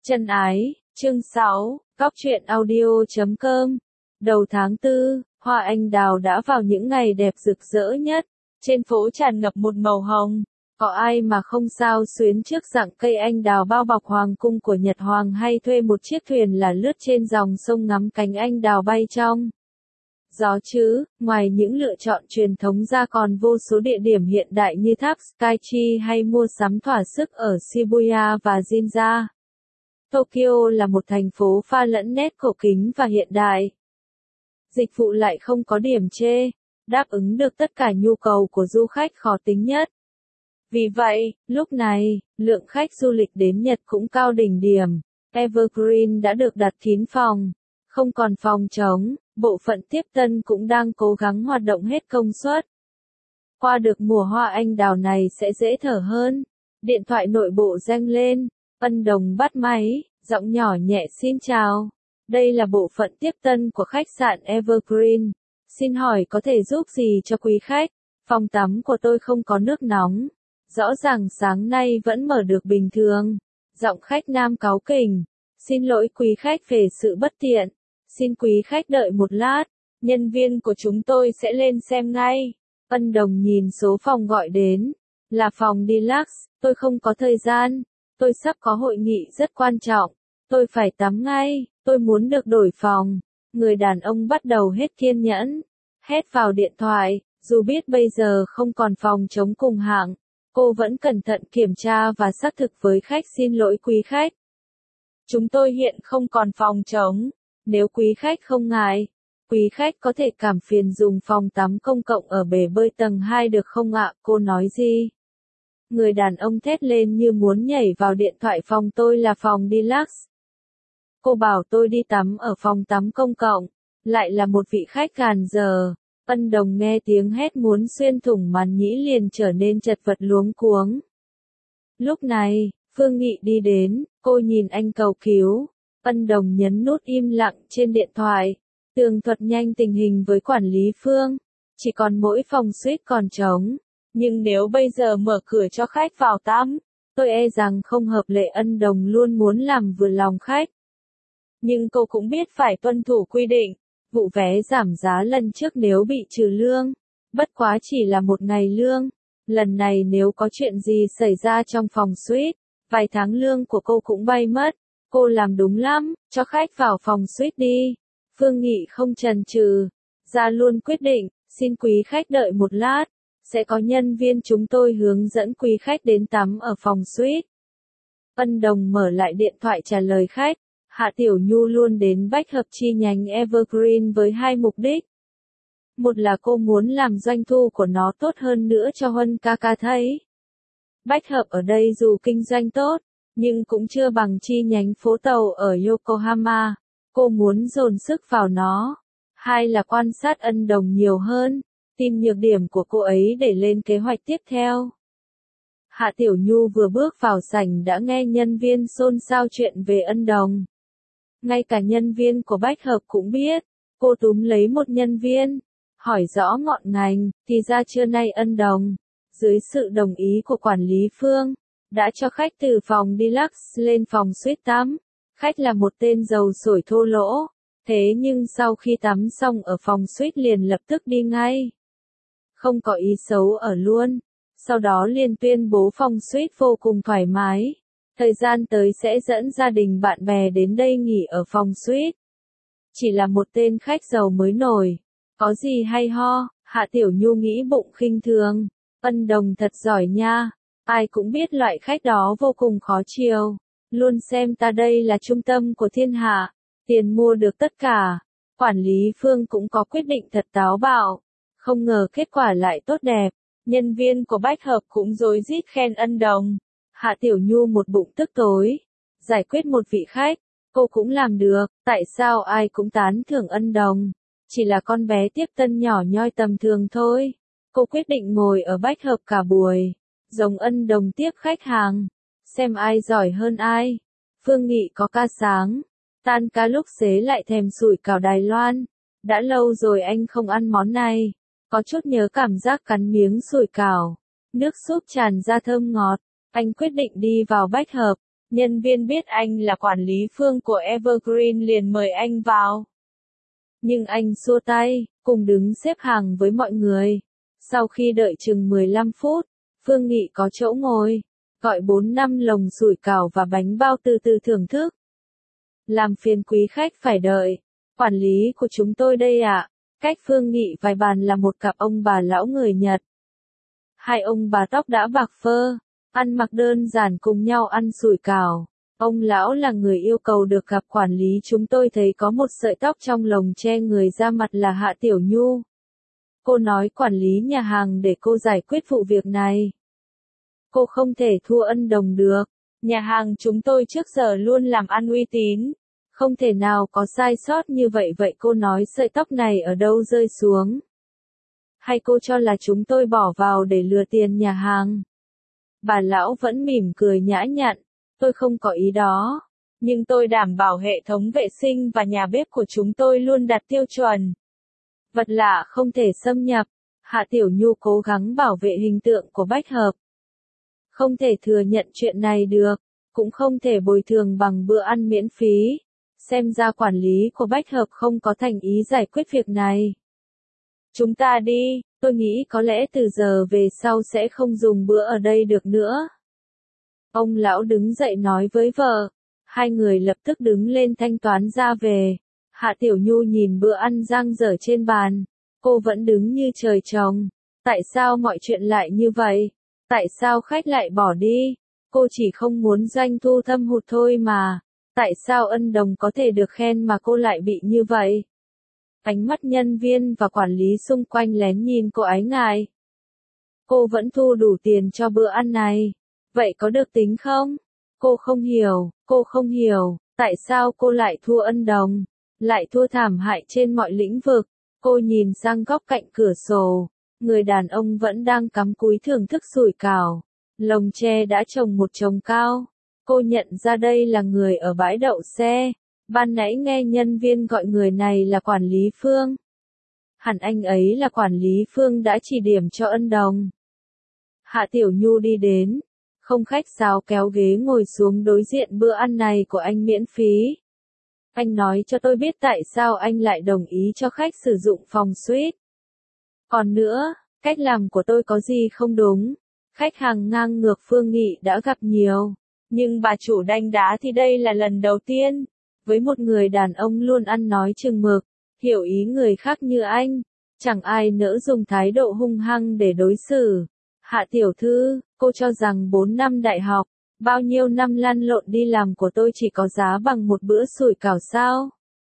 Chân ái, chương 6, Góc truyện audio.com. Đầu tháng 4, hoa anh đào đã vào những ngày đẹp rực rỡ nhất. Trên phố tràn ngập một màu hồng. Có ai mà không sao xuyến trước dạng cây anh đào bao bọc hoàng cung của Nhật Hoàng, hay thuê một chiếc thuyền là lướt trên dòng sông ngắm cánh anh đào bay trong gió chứ. Ngoài những lựa chọn truyền thống ra còn vô số địa điểm hiện đại như tháp Skytree hay mua sắm thỏa sức ở Shibuya và Ginza. Tokyo là một thành phố pha lẫn nét cổ kính và hiện đại. Dịch vụ lại không có điểm chê, đáp ứng được tất cả nhu cầu của du khách khó tính nhất. Vì vậy, lúc này, lượng khách du lịch đến Nhật cũng cao đỉnh điểm. Evergreen đã được đặt kín phòng, không còn phòng trống, bộ phận tiếp tân cũng đang cố gắng hoạt động hết công suất. Qua được mùa hoa anh đào này sẽ dễ thở hơn. Điện thoại nội bộ reng lên. Ân Đồng bắt máy, giọng nhỏ nhẹ xin chào. Đây là bộ phận tiếp tân của khách sạn Evergreen. Xin hỏi có thể giúp gì cho quý khách? Phòng tắm của tôi không có nước nóng. Rõ ràng sáng nay vẫn mở được bình thường. Giọng khách nam cáu kỉnh. Xin lỗi quý khách về sự bất tiện. Xin quý khách đợi một lát. Nhân viên của chúng tôi sẽ lên xem ngay. Ân Đồng nhìn số phòng gọi đến. Là phòng Deluxe, tôi không có thời gian. Tôi sắp có hội nghị rất quan trọng. Tôi phải tắm ngay, tôi muốn được đổi phòng. Người đàn ông bắt đầu hết kiên nhẫn. Hét vào điện thoại, dù biết bây giờ không còn phòng trống cùng hạng. Cô vẫn cẩn thận kiểm tra và xác thực với khách. Xin lỗi quý khách. Chúng tôi hiện không còn phòng trống. Nếu quý khách không ngại, quý khách có thể cảm phiền dùng phòng tắm công cộng ở bể bơi tầng 2 được không ạ? Cô nói gì? Người đàn ông thét lên như muốn nhảy vào điện thoại. Phòng tôi là phòng Deluxe. Cô bảo tôi đi tắm ở phòng tắm công cộng. Lại là một vị khách gàn giờ. Ân Đồng nghe tiếng hét muốn xuyên thủng màn nhĩ liền trở nên chật vật luống cuống. Lúc này, Phương Nghị đi đến, cô nhìn anh cầu cứu. Ân Đồng nhấn nút im lặng trên điện thoại. Tường thuật nhanh tình hình với quản lý Phương. Chỉ còn mỗi phòng suite còn trống. Nhưng nếu bây giờ mở cửa cho khách vào tắm, tôi e rằng không hợp lệ. Ân Đồng luôn muốn làm vừa lòng khách. Nhưng cô cũng biết phải tuân thủ quy định. Vụ vé giảm giá lần trước nếu bị trừ lương. Bất quá chỉ là một ngày lương. Lần này nếu có chuyện gì xảy ra trong phòng suite, vài tháng lương của cô cũng bay mất. Cô làm đúng lắm, cho khách vào phòng suite đi. Phương Nghị không chần chừ, ra luôn quyết định. Xin quý khách đợi một lát. Sẽ có nhân viên chúng tôi hướng dẫn quý khách đến tắm ở phòng suite. Ân Đồng mở lại điện thoại trả lời khách. Hạ Tiểu Nhu luôn đến bách hợp chi nhánh Evergreen với hai mục đích. Một là cô muốn làm doanh thu của nó tốt hơn nữa cho Huân ca ca thấy. Bách hợp ở đây dù kinh doanh tốt, nhưng cũng chưa bằng chi nhánh phố tàu ở Yokohama. Cô muốn dồn sức vào nó. Hai là quan sát Ân Đồng nhiều hơn. Tìm nhược điểm của cô ấy để lên kế hoạch tiếp theo. Hạ Tiểu Nhu vừa bước vào sảnh đã nghe nhân viên xôn xao chuyện về Ân Đồng. Ngay cả nhân viên của Bách Hợp cũng biết. Cô túm lấy một nhân viên, hỏi rõ ngọn ngành. Thì ra trưa nay Ân Đồng, dưới sự đồng ý của quản lý Phương, đã cho khách từ phòng Deluxe lên phòng suite tắm. Khách là một tên giàu sổi thô lỗ. Thế nhưng sau khi tắm xong ở phòng suite liền lập tức đi ngay. Không có ý xấu ở luôn. Sau đó liền tuyên bố phòng suite vô cùng thoải mái. Thời gian tới sẽ dẫn gia đình bạn bè đến đây nghỉ ở phòng suite. Chỉ là một tên khách giàu mới nổi. Có gì hay ho? Hạ Tiểu Nhu nghĩ bụng khinh thường. Ân Đồng thật giỏi nha. Ai cũng biết loại khách đó vô cùng khó chiều. Luôn xem ta đây là trung tâm của thiên hạ. Tiền mua được tất cả. Quản lý Phương cũng có quyết định thật táo bạo. Không ngờ kết quả lại tốt đẹp. Nhân viên của Bách Hợp cũng rối rít khen Ân Đồng. Hạ Tiểu Nhu một bụng tức tối. Giải quyết một vị khách, cô cũng làm được. Tại sao ai cũng tán thưởng Ân Đồng? Chỉ là con bé tiếp tân nhỏ nhoi tầm thường thôi. Cô quyết định ngồi ở Bách Hợp cả buổi. Giống Ân Đồng tiếp khách hàng. Xem ai giỏi hơn ai. Phương Nghị có ca sáng. Tan ca lúc xế lại thèm sủi cảo Đài Loan. Đã lâu rồi anh không ăn món này. Có chút nhớ cảm giác cắn miếng sủi cảo. Nước súp tràn ra thơm ngọt. Anh quyết định đi vào Bách Hợp. Nhân viên biết anh là quản lý Phương của Evergreen liền mời anh vào. Nhưng anh xua tay, cùng đứng xếp hàng với mọi người. Sau khi đợi chừng 15 phút, Phương Nghị có chỗ ngồi, gọi 4-5 lồng sủi cảo và bánh bao từ từ thưởng thức. Làm phiền quý khách phải đợi. Quản lý của chúng tôi đây ạ. Cách Phương Nghị vài bàn là một cặp ông bà lão người Nhật. Hai ông bà tóc đã bạc phơ, ăn mặc đơn giản cùng nhau ăn sủi cảo. Ông lão là người yêu cầu được gặp quản lý, chúng tôi thấy có một sợi tóc trong lồng che người ra mặt là Hạ Tiểu Nhu. Cô nói quản lý nhà hàng để cô giải quyết vụ việc này. Cô không thể thua ân đồng được. Nhà hàng chúng tôi trước giờ luôn làm ăn uy tín. Không thể nào có sai sót như vậy. Vậy cô nói sợi tóc này ở đâu rơi xuống? Hay cô cho là chúng tôi bỏ vào để lừa tiền nhà hàng? Bà lão vẫn mỉm cười nhã nhặn. Tôi không có ý đó. Nhưng tôi đảm bảo hệ thống vệ sinh và nhà bếp của chúng tôi luôn đạt tiêu chuẩn. Vật lạ không thể xâm nhập. Hạ Tiểu Nhu cố gắng bảo vệ hình tượng của Bách Hợp. Không thể thừa nhận chuyện này được. Cũng không thể bồi thường bằng bữa ăn miễn phí. Xem ra quản lý của Bách Hợp không có thành ý giải quyết việc này. Chúng ta đi, tôi nghĩ có lẽ từ giờ về sau sẽ không dùng bữa ở đây được nữa. Ông lão đứng dậy nói với vợ. Hai người lập tức đứng lên thanh toán ra về. Hạ Tiểu Nhu nhìn bữa ăn dang dở trên bàn. Cô vẫn đứng như trời trồng. Tại sao mọi chuyện lại như vậy? Tại sao khách lại bỏ đi? Cô chỉ không muốn doanh thu thâm hụt thôi mà. Tại sao ân đồng có thể được khen mà cô lại bị như vậy? Ánh mắt nhân viên và quản lý xung quanh lén nhìn cô ái ngại. Cô vẫn thu đủ tiền cho bữa ăn này. Vậy có được tính không? Cô không hiểu, tại sao cô lại thua ân đồng, lại thua thảm hại trên mọi lĩnh vực. Cô nhìn sang góc cạnh cửa sổ, người đàn ông vẫn đang cắm cúi thưởng thức sủi cảo. Lồng tre đã trồng một chồng cao. Cô nhận ra đây là người ở bãi đậu xe. Ban nãy nghe nhân viên gọi người này là quản lý Phương. Hẳn anh ấy là quản lý Phương đã chỉ điểm cho ân đồng. Hạ Tiểu Nhu đi đến, không khách sáo kéo ghế ngồi xuống đối diện bữa ăn này của anh miễn phí. Anh nói cho tôi biết tại sao anh lại đồng ý cho khách sử dụng phòng suite. Còn nữa, cách làm của tôi có gì không đúng? Khách hàng ngang ngược Phương Nghị đã gặp nhiều. Nhưng bà chủ đanh đá thì đây là lần đầu tiên. Với một người đàn ông luôn ăn nói chừng mực, hiểu ý người khác như anh, chẳng ai nỡ dùng thái độ hung hăng để đối xử. Hạ tiểu thư, cô cho rằng 4 năm đại học, bao nhiêu năm lăn lộn đi làm của tôi chỉ có giá bằng một bữa sủi cảo sao?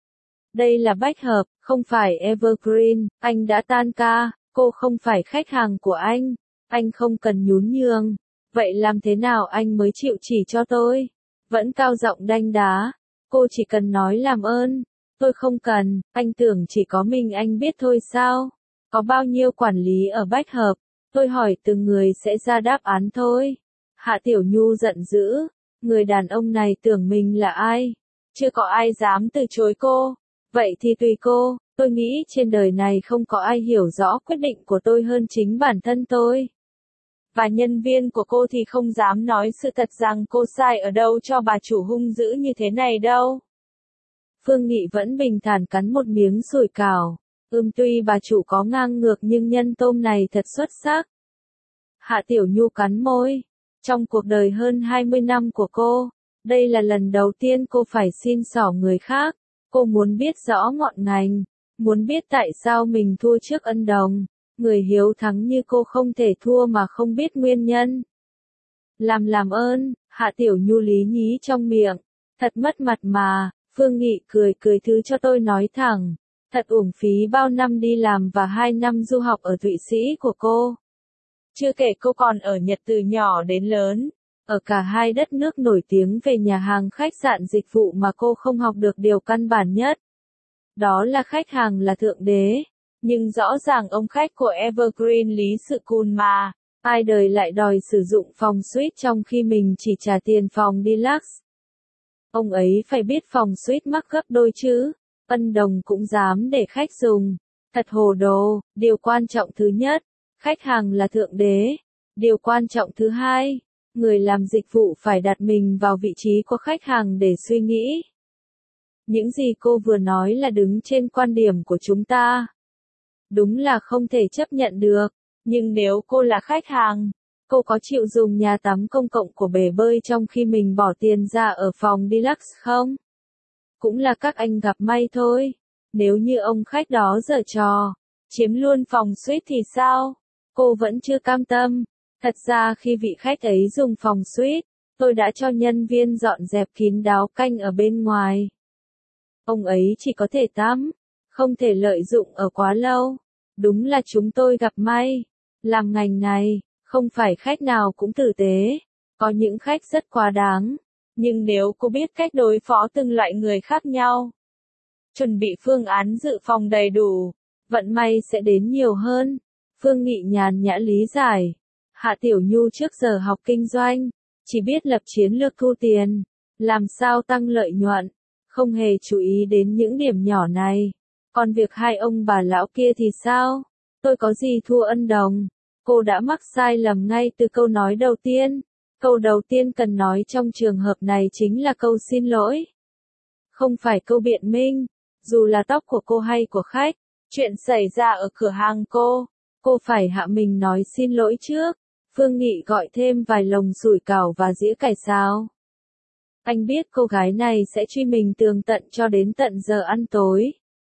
Đây là Bách Hợp, không phải Evergreen, anh đã tan ca, cô không phải khách hàng của anh không cần nhún nhường. Vậy làm thế nào anh mới chịu chỉ cho tôi? Vẫn cao giọng đanh đá. Cô chỉ cần nói làm ơn. Tôi không cần, anh tưởng chỉ có mình anh biết thôi sao? Có bao nhiêu quản lý ở Bách Hợp? Tôi hỏi từng người sẽ ra đáp án thôi. Hạ Tiểu Nhu giận dữ. Người đàn ông này tưởng mình là ai? Chưa có ai dám từ chối cô. Vậy thì tùy cô, tôi nghĩ trên đời này không có ai hiểu rõ quyết định của tôi hơn chính bản thân tôi. Và nhân viên của cô thì không dám nói sự thật rằng cô sai ở đâu cho bà chủ hung dữ như thế này đâu. Phương Nghị vẫn bình thản cắn một miếng sủi cảo. Tuy bà chủ có ngang ngược nhưng nhân tôm này thật xuất sắc. Hạ Tiểu Nhu cắn môi. Trong cuộc đời hơn 20 năm của cô, đây là lần đầu tiên cô phải xin xỏ người khác. Cô muốn biết rõ ngọn ngành, muốn biết tại sao mình thua trước ân đồng. Người hiếu thắng như cô không thể thua mà không biết nguyên nhân. Làm ơn, Hạ Tiểu Nhu lý nhí trong miệng. Thật mất mặt mà, Phương Nghị cười thứ cho tôi nói thẳng. Thật uổng phí bao năm đi làm và 2 năm du học ở Thụy Sĩ của cô. Chưa kể cô còn ở Nhật từ nhỏ đến lớn. Ở cả hai đất nước nổi tiếng về nhà hàng khách sạn dịch vụ mà cô không học được điều căn bản nhất. Đó là khách hàng là thượng đế. Nhưng rõ ràng ông khách của Evergreen Lý Sự Cùn mà, ai đời lại đòi sử dụng phòng suite trong khi mình chỉ trả tiền phòng deluxe. Ông ấy phải biết phòng suite mắc gấp đôi chứ, ân đồng cũng dám để khách dùng. Thật hồ đồ, điều quan trọng thứ nhất, khách hàng là thượng đế. Điều quan trọng thứ hai, Người làm dịch vụ phải đặt mình vào vị trí của khách hàng để suy nghĩ. Những gì cô vừa nói là đứng trên quan điểm của chúng ta. Đúng là không thể chấp nhận được, nhưng nếu cô là khách hàng, cô có chịu dùng nhà tắm công cộng của bể bơi trong khi mình bỏ tiền ra ở phòng deluxe không? Cũng là các anh gặp may thôi. Nếu như ông khách đó giở trò, chiếm luôn phòng suite thì sao? Cô vẫn chưa cam tâm. Thật ra khi vị khách ấy dùng phòng suite, tôi đã cho nhân viên dọn dẹp kín đáo canh ở bên ngoài. Ông ấy chỉ có thể tắm, không thể lợi dụng ở quá lâu. Đúng là chúng tôi gặp may. Làm ngành này, không phải khách nào cũng tử tế. Có những khách rất quá đáng. Nhưng nếu cô biết cách đối phó từng loại người khác nhau, chuẩn bị phương án dự phòng đầy đủ, vận may sẽ đến nhiều hơn. Phương Nghị nhàn nhã lý giải. Hạ Tiểu Nhu trước giờ học kinh doanh, chỉ biết lập chiến lược thu tiền, làm sao tăng lợi nhuận, không hề chú ý đến những điểm nhỏ này. Còn việc hai ông bà lão kia thì sao? Tôi có gì thua ân đồng? Cô đã mắc sai lầm ngay từ câu nói đầu tiên. Câu đầu tiên cần nói trong trường hợp này chính là câu xin lỗi. Không phải câu biện minh, dù là tóc của cô hay của khách, chuyện xảy ra ở cửa hàng cô phải hạ mình nói xin lỗi trước. Phương Nghị gọi thêm vài lồng sủi cảo và dĩa cải xào. Anh biết cô gái này sẽ truy mình tường tận cho đến tận giờ ăn tối.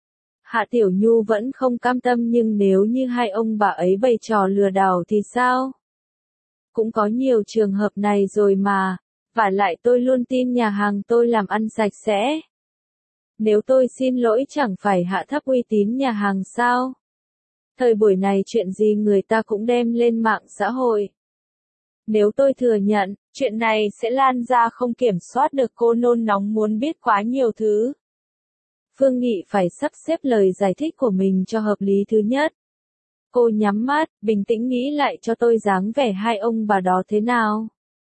Hạ Tiểu Nhu vẫn không cam tâm, nhưng nếu như hai ông bà ấy bày trò lừa đảo thì sao? Cũng có nhiều trường hợp này rồi mà, vả lại tôi luôn tin nhà hàng tôi làm ăn sạch sẽ. Nếu tôi xin lỗi chẳng phải hạ thấp uy tín nhà hàng sao? Thời buổi này chuyện gì người ta cũng đem lên mạng xã hội. Nếu tôi thừa nhận, chuyện này sẽ lan ra không kiểm soát được, cô nôn nóng muốn biết quá nhiều thứ. Phương Nghị phải sắp xếp lời giải thích của mình cho hợp lý. Thứ nhất, cô nhắm mắt, bình tĩnh nghĩ lại cho tôi dáng vẻ hai ông bà đó thế nào.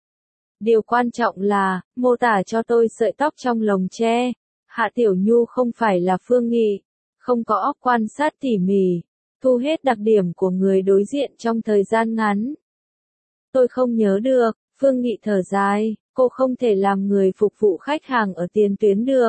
Điều quan trọng là, mô tả cho tôi sợi tóc trong lồng tre. Hạ Tiểu Nhu không phải là Phương Nghị, không có óc quan sát tỉ mỉ, thu hết đặc điểm của người đối diện trong thời gian ngắn. Tôi không nhớ được. Phương Nghị thở dài, cô không thể làm người phục vụ khách hàng ở tiền tuyến được.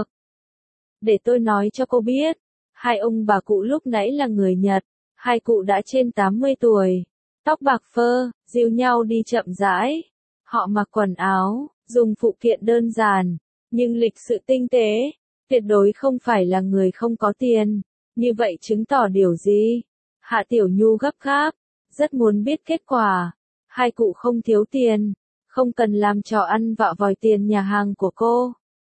Để tôi nói cho cô biết, hai ông bà cụ lúc nãy là người Nhật, hai cụ đã trên 80 tuổi, tóc bạc phơ, dìu nhau đi chậm rãi. Họ mặc quần áo, dùng phụ kiện đơn giản, nhưng lịch sự tinh tế, tuyệt đối không phải là người không có tiền. Như vậy chứng tỏ điều gì? Hạ Tiểu Nhu gấp gáp, rất muốn biết kết quả. Hai cụ không thiếu tiền, không cần làm trò ăn vạ vòi tiền nhà hàng của cô.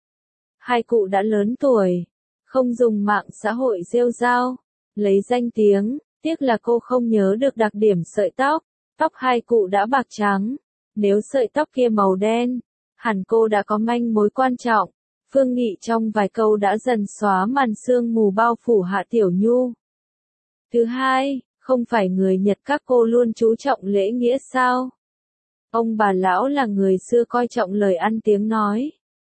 Hai cụ đã lớn tuổi, không dùng mạng xã hội rêu rao, lấy danh tiếng, tiếc là cô không nhớ được đặc điểm sợi tóc. Tóc hai cụ đã bạc trắng, nếu sợi tóc kia màu đen, hẳn cô đã có manh mối quan trọng. Phương Nghị trong vài câu đã dần xóa màn sương mù bao phủ Hạ Tiểu Nhu. Thứ hai, không phải người Nhật các cô luôn chú trọng lễ nghĩa sao? Ông bà lão là người xưa coi trọng lời ăn tiếng nói.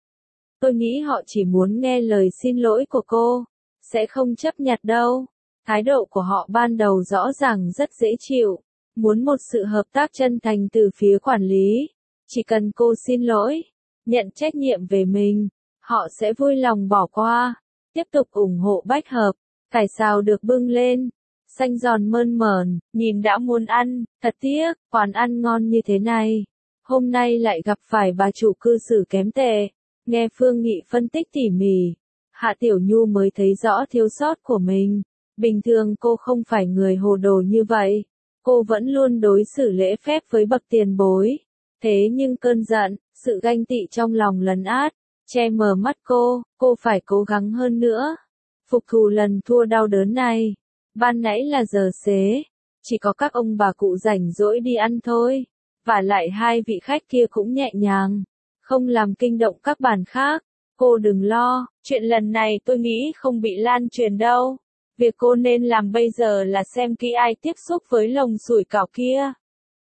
Tôi nghĩ họ chỉ muốn nghe lời xin lỗi của cô, sẽ không chấp nhặt đâu. Thái độ của họ ban đầu rõ ràng rất dễ chịu, muốn một sự hợp tác chân thành từ phía quản lý. Chỉ cần cô xin lỗi, nhận trách nhiệm về mình, họ sẽ vui lòng bỏ qua, tiếp tục ủng hộ Bách Hợp. Cải xào được bưng lên, xanh giòn mơn mởn, nhìn đã muốn ăn. Thật tiếc, quán ăn ngon như thế này, hôm nay lại gặp phải bà chủ cư xử kém tệ. Nghe Phương Nghị phân tích tỉ mỉ, Hạ Tiểu Nhu mới thấy rõ thiếu sót của mình. Bình thường cô không phải người hồ đồ như vậy, cô vẫn luôn đối xử lễ phép với bậc tiền bối. Thế nhưng cơn giận, sự ganh tị trong lòng lấn át, che mờ mắt cô phải cố gắng hơn nữa. Phục thù lần thua đau đớn này. Ban nãy là giờ xế, chỉ có các ông bà cụ rảnh rỗi đi ăn thôi. Vả lại hai vị khách kia cũng nhẹ nhàng, không làm kinh động các bàn khác. Cô đừng lo, chuyện lần này tôi nghĩ không bị lan truyền đâu. Việc cô nên làm bây giờ là xem kỹ ai tiếp xúc với lồng sủi cảo kia.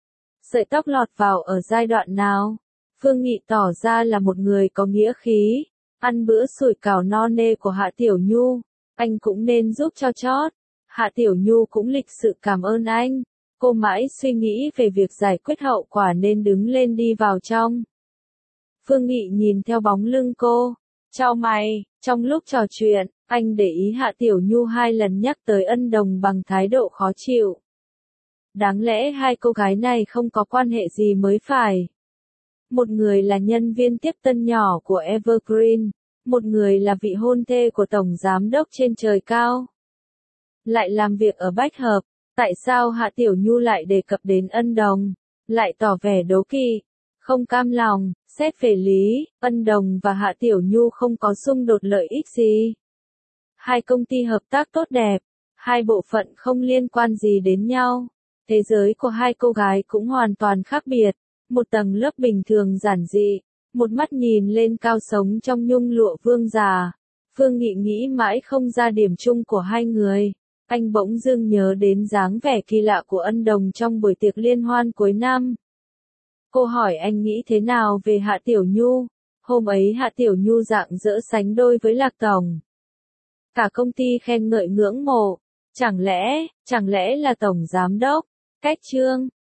Sợi tóc lọt vào ở giai đoạn nào? Phương Nghị tỏ ra là một người có nghĩa khí. Ăn bữa sủi cảo no nê của Hạ Tiểu Nhu, anh cũng nên giúp cho chót. Hạ Tiểu Nhu cũng lịch sự cảm ơn anh. Cô mãi suy nghĩ về việc giải quyết hậu quả nên đứng lên đi vào trong. Phương Nghị nhìn theo bóng lưng cô, chau mày, trong lúc trò chuyện, anh để ý Hạ Tiểu Nhu 2 lần nhắc tới Ân Đồng bằng thái độ khó chịu. Đáng lẽ hai cô gái này không có quan hệ gì mới phải. Một người là nhân viên tiếp tân nhỏ của Evergreen, một người là vị hôn thê của tổng giám đốc trên trời cao. Lại làm việc ở Bách Hợp, tại sao Hạ Tiểu Nhu lại đề cập đến Ân Đồng, lại tỏ vẻ đố kỵ, không cam lòng, xét về lý, Ân Đồng và Hạ Tiểu Nhu không có xung đột lợi ích gì. Hai công ty hợp tác tốt đẹp, hai bộ phận không liên quan gì đến nhau. Thế giới của hai cô gái cũng hoàn toàn khác biệt, một tầng lớp bình thường giản dị, một mắt nhìn lên cao sống trong nhung lụa vương già. Phương Nghị nghĩ mãi không ra điểm chung của hai người. Anh bỗng dưng nhớ đến dáng vẻ kỳ lạ của Ân Đồng trong buổi tiệc liên hoan cuối năm. Cô hỏi anh nghĩ thế nào về Hạ Tiểu Nhu. Hôm ấy Hạ Tiểu Nhu rạng rỡ sánh đôi với Lạc Tổng. Cả công ty khen ngợi ngưỡng mộ. Chẳng lẽ là tổng giám đốc, Cách Trương,